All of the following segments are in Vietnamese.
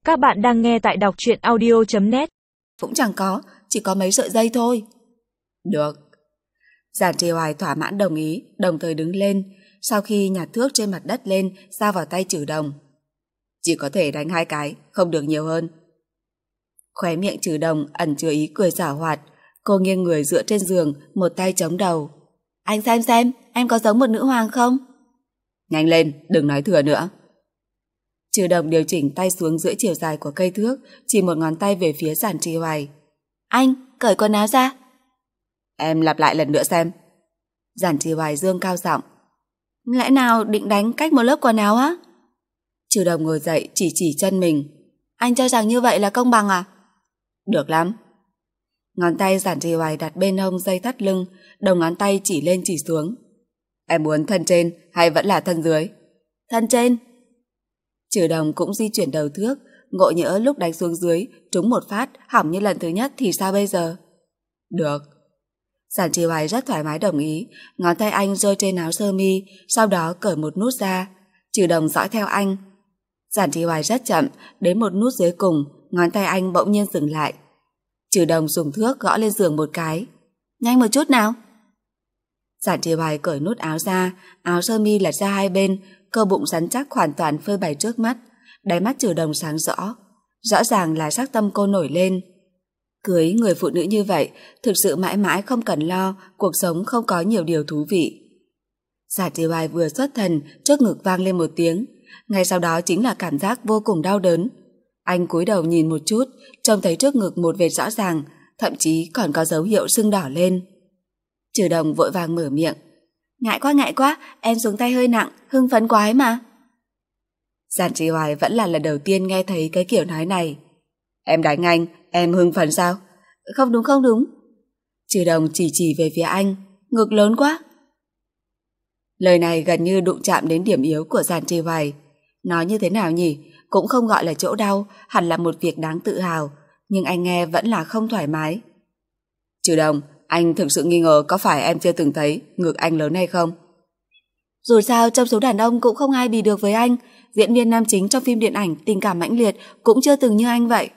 Các bạn đang nghe tại đọc truyện audio.net. Cũng chẳng có, chỉ có mấy sợi dây thôi. Được. Giản Trì Hoài thỏa mãn đồng ý, đồng thời đứng lên, sau khi nhặt thước trên mặt đất lên, giao vào tay Trừ Đồng. Chỉ có thể đánh 2 cái, không được nhiều hơn. Khóe miệng Trừ Đồng ẩn chứa ý cười giảo hoạt, cô nghiêng người dựa trên giường, một tay chống đầu. Anh xem, em có giống một nữ hoàng không? Nhanh lên, đừng nói thừa nữa. Trừ Đồng điều chỉnh tay xuống giữa chiều dài của cây thước, chỉ một ngón tay về phía Giản Trì Hoài. Anh, cởi quần áo ra. Em lặp lại lần nữa xem. Giản Trì Hoài dương cao giọng. Lẽ nào định đánh cách một lớp quần áo á? Trừ Đồng ngồi dậy chỉ chân mình. Anh cho rằng như vậy là công bằng à? Được lắm. Ngón tay Giản Trì Hoài đặt bên hông dây thắt lưng, đầu ngón tay chỉ lên chỉ xuống. Em muốn thân trên hay vẫn là thân dưới? Thân trên. Trừ Đồng cũng di chuyển đầu thước, ngộ nhỡ lúc đánh xuống dưới trúng một phát hỏng như lần thứ nhất thì sao bây giờ? Được. Giản Trì Hoài rất thoải mái đồng ý, ngón tay anh rơi trên áo sơ mi, sau đó cởi một nút ra. Trừ Đồng dõi theo anh. Giản Trì Hoài rất chậm, đến một nút dưới cùng, ngón tay anh bỗng nhiên dừng lại. Trừ Đồng dùng thước gõ lên giường một cái. Nhanh một chút nào. Giản Trì Hoài cởi nút áo ra, áo sơ mi lật ra hai bên, cơ bụng rắn chắc hoàn toàn phơi bày trước mắt. Đáy mắt Trừ Đồng sáng rõ, rõ ràng là sắc tâm cô nổi lên. Cưới người phụ nữ như vậy, thực sự mãi mãi không cần lo, cuộc sống không có nhiều điều thú vị. Giản Trì Hoài vừa xuất thần, trước ngực vang lên một tiếng, ngay sau đó chính là cảm giác vô cùng đau đớn. Anh cúi đầu nhìn một chút, trông thấy trước ngực một vệt rõ ràng, thậm chí còn có dấu hiệu sưng đỏ lên. Trừ Đồng vội vàng mở miệng. Ngại quá, em xuống tay hơi nặng, hưng phấn quá ấy mà. Giản Trì Hoài vẫn là lần đầu tiên nghe thấy cái kiểu nói này. Em đánh anh, em hưng phấn sao? Không đúng. Trừ Đồng chỉ về phía anh, ngực lớn quá. Lời này gần như đụng chạm đến điểm yếu của Giản Trì Hoài. Nói như thế nào nhỉ? Cũng không gọi là chỗ đau, hẳn là một việc đáng tự hào, nhưng anh nghe vẫn là không thoải mái. Trừ Đồng, anh thực sự nghi ngờ có phải em chưa từng thấy ngực anh lớn hay không? Dù sao trong số đàn ông cũng không ai bì được với anh, diễn viên nam chính trong phim điện ảnh tình cảm mãnh liệt cũng chưa từng như anh vậy.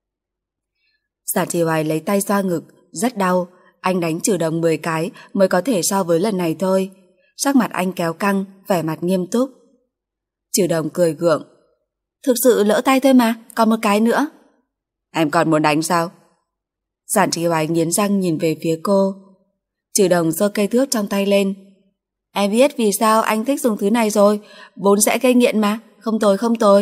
Giản Trì Hoài lấy tay xoa ngực, rất đau, anh đánh Trừ Đồng 10 cái mới có thể so với lần này thôi. Sắc mặt anh kéo căng, vẻ mặt nghiêm túc. Trừ Đồng cười gượng. Thực sự lỡ tay thôi mà, còn một cái nữa. Em còn muốn đánh sao? Giản Trì Hoài nghiến răng nhìn về phía cô. Trừ Đồng giơ cây thước trong tay lên. Em biết vì sao anh thích dùng thứ này rồi, vốn sẽ gây nghiện mà, không tồi.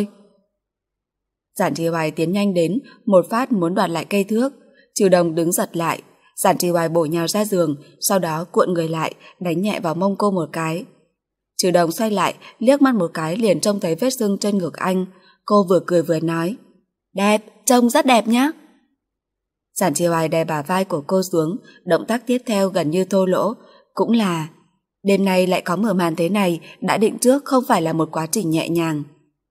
Giản Trì Hoài tiến nhanh đến, một phát muốn đoạt lại cây thước. Trừ Đồng đứng giật lại, Giản Trì Hoài bổ nhào ra giường, sau đó cuộn người lại, đánh nhẹ vào mông cô một cái. Trừ Đồng xoay lại, liếc mắt một cái liền trông thấy vết sưng trên ngực anh. Cô vừa cười vừa nói. Đẹp, trông rất đẹp nhá. Giản Trì Hoài đè bả vai của cô xuống, động tác tiếp theo gần như thô lỗ, cũng là đêm nay lại có mở màn thế này, đã định trước không phải là một quá trình nhẹ nhàng.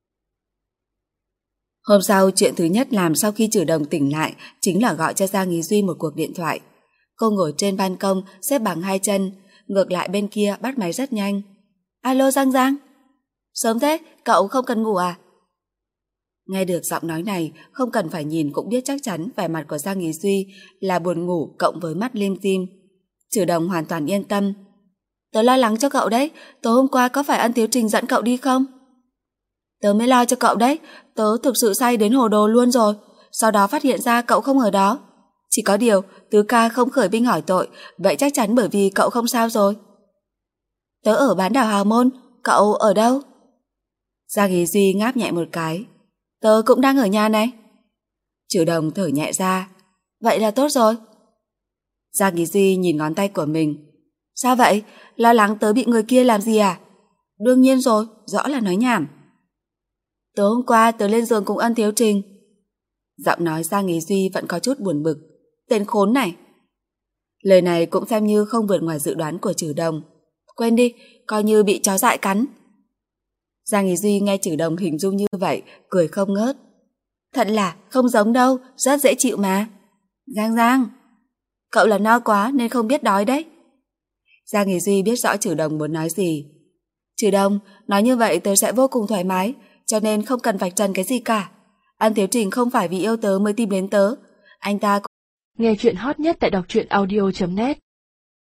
Hôm sau, chuyện thứ nhất làm sau khi Trừ Đồng tỉnh lại chính là gọi cho Giang Ý Duy một cuộc điện thoại. Cô ngồi trên ban công, xếp bằng 2 chân, ngược lại bên kia bắt máy rất nhanh. Alo Giang. Sớm thế, cậu không cần ngủ à? Nghe được giọng nói này, không cần phải nhìn cũng biết chắc chắn vẻ mặt của Giang Ý Duy là buồn ngủ cộng với mắt lim dim. Trừ Đồng hoàn toàn yên tâm. Tớ lo lắng cho cậu đấy, tối hôm qua có phải Ân Tiếu Trình dẫn cậu đi không? Tớ mới lo cho cậu đấy, tớ thực sự say đến hồ đồ luôn rồi, sau đó phát hiện ra cậu không ở đó. Chỉ có điều, Tứ ca không khởi binh hỏi tội, vậy chắc chắn bởi vì cậu không sao rồi. Tớ ở bán đảo Hào Môn, cậu ở đâu? Giang Ý Duy ngáp nhẹ một cái. Tớ cũng đang ở nhà này. Trừ Đồng thở nhẹ ra. Vậy là tốt rồi. Giang Ý Duy nhìn ngón tay của mình. Sao vậy? Lo lắng tớ bị người kia làm gì à? Đương nhiên rồi, rõ là nói nhảm. Tối hôm qua tớ lên giường cùng Ân Thiếu Trình. Giọng nói Giang Ý Duy vẫn có chút buồn bực. Tên khốn này. Lời này cũng xem như không vượt ngoài dự đoán của Trừ Đồng. Quên đi, coi như bị chó dại cắn. Giang Ý Duy nghe Trừ Đồng hình dung như vậy, cười không ngớt. Thật là không giống đâu, rất dễ chịu mà. Giang, cậu là no quá nên không biết đói đấy. Giang Ý Duy biết rõ Trừ Đồng muốn nói gì. Trừ Đồng, nói như vậy tớ sẽ vô cùng thoải mái, cho nên không cần vạch trần cái gì cả. An Thiếu Trình không phải vì yêu tớ mới tìm đến tớ. Anh ta... Nghe chuyện hot nhất tại đọc truyện audio.net